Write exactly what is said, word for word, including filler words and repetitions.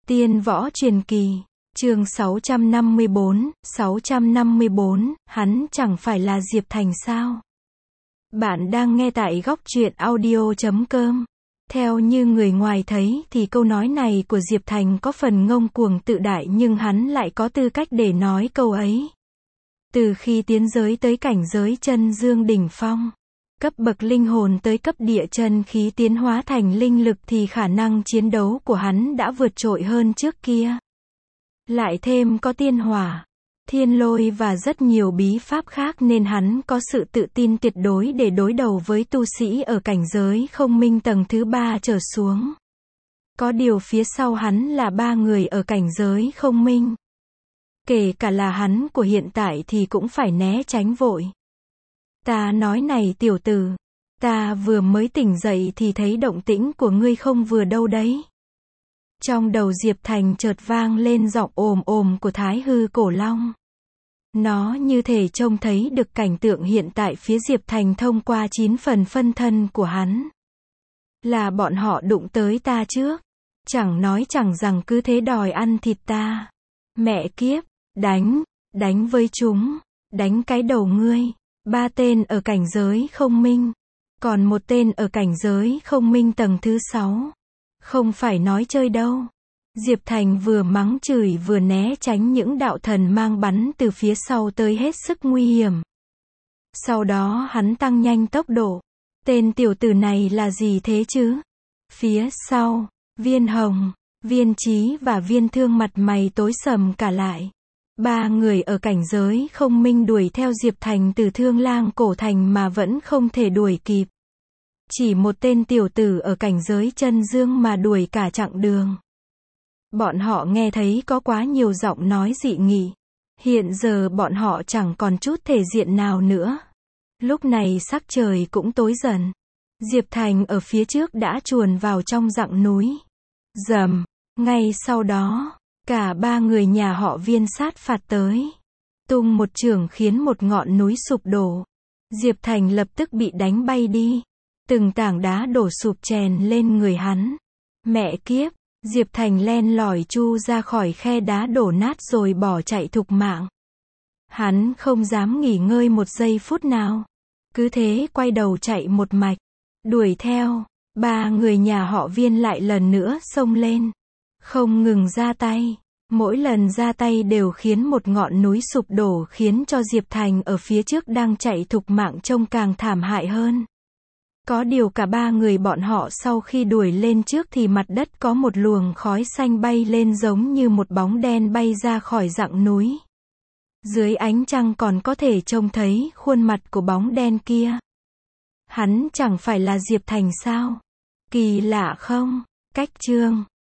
Tiên võ truyền kỳ, chương sáu trăm năm mươi bốn, sáu trăm năm mươi bốn, hắn chẳng phải là Diệp Thành sao? Bạn đang nghe tại góc truyện audio chấm com. Theo như người ngoài thấy thì câu nói này của Diệp Thành có phần ngông cuồng tự đại, nhưng hắn lại có tư cách để nói câu ấy. Từ khi tiến giới tới cảnh giới chân dương đỉnh phong, cấp bậc linh hồn tới cấp địa chân khí tiến hóa thành linh lực, thì khả năng chiến đấu của hắn đã vượt trội hơn trước kia. Lại thêm có tiên hỏa, thiên lôi và rất nhiều bí pháp khác, nên hắn có sự tự tin tuyệt đối để đối đầu với tu sĩ ở cảnh giới không minh tầng thứ ba trở xuống. Có điều phía sau hắn là ba người ở cảnh giới không minh. Kể cả là hắn của hiện tại thì cũng phải né tránh vội. Ta nói này tiểu tử, ta vừa mới tỉnh dậy thì thấy động tĩnh của ngươi không vừa đâu đấy. Trong đầu Diệp Thành chợt vang lên giọng ồm ồm của Thái Hư Cổ Long. Nó như thể trông thấy được cảnh tượng hiện tại phía Diệp Thành thông qua chín phần phân thân của hắn. Là bọn họ đụng tới ta trước, chẳng nói chẳng rằng cứ thế đòi ăn thịt ta. Mẹ kiếp, đánh, đánh với chúng, đánh cái đầu ngươi. Ba tên ở cảnh giới không minh, còn một tên ở cảnh giới không minh tầng thứ sáu. Không phải nói chơi đâu. Diệp Thành vừa mắng chửi vừa né tránh những đạo thần mang bắn từ phía sau tới hết sức nguy hiểm. Sau đó hắn tăng nhanh tốc độ. Tên tiểu tử này là gì thế chứ? Phía sau, Viên Hồng, Viên Chí và Viên Thương mặt mày tối sầm cả lại. Ba người ở cảnh giới không minh đuổi theo Diệp Thành từ Thương Lang Cổ Thành mà vẫn không thể đuổi kịp. Chỉ một tên tiểu tử ở cảnh giới chân dương mà đuổi cả chặng đường. Bọn họ nghe thấy có quá nhiều giọng nói dị nghị. Hiện giờ bọn họ chẳng còn chút thể diện nào nữa. Lúc này sắc trời cũng tối dần. Diệp Thành ở phía trước đã chuồn vào trong dặng núi. Rầm, ngay sau đó, cả ba người nhà họ Viên sát phạt tới. Tung một chưởng khiến một ngọn núi sụp đổ. Diệp Thành lập tức bị đánh bay đi. Từng tảng đá đổ sụp chèn lên người hắn. Mẹ kiếp, Diệp Thành len lỏi chu ra khỏi khe đá đổ nát rồi bỏ chạy thục mạng. Hắn không dám nghỉ ngơi một giây phút nào. Cứ thế quay đầu chạy một mạch. Đuổi theo, ba người nhà họ Viên lại lần nữa xông lên. Không ngừng ra tay. Mỗi lần ra tay đều khiến một ngọn núi sụp đổ, khiến cho Diệp Thành ở phía trước đang chạy thục mạng trông càng thảm hại hơn. Có điều cả ba người bọn họ sau khi đuổi lên trước thì mặt đất có một luồng khói xanh bay lên giống như một bóng đen bay ra khỏi dặng núi. Dưới ánh trăng còn có thể trông thấy khuôn mặt của bóng đen kia. Hắn chẳng phải là Diệp Thành sao? Kỳ lạ không? Cách chương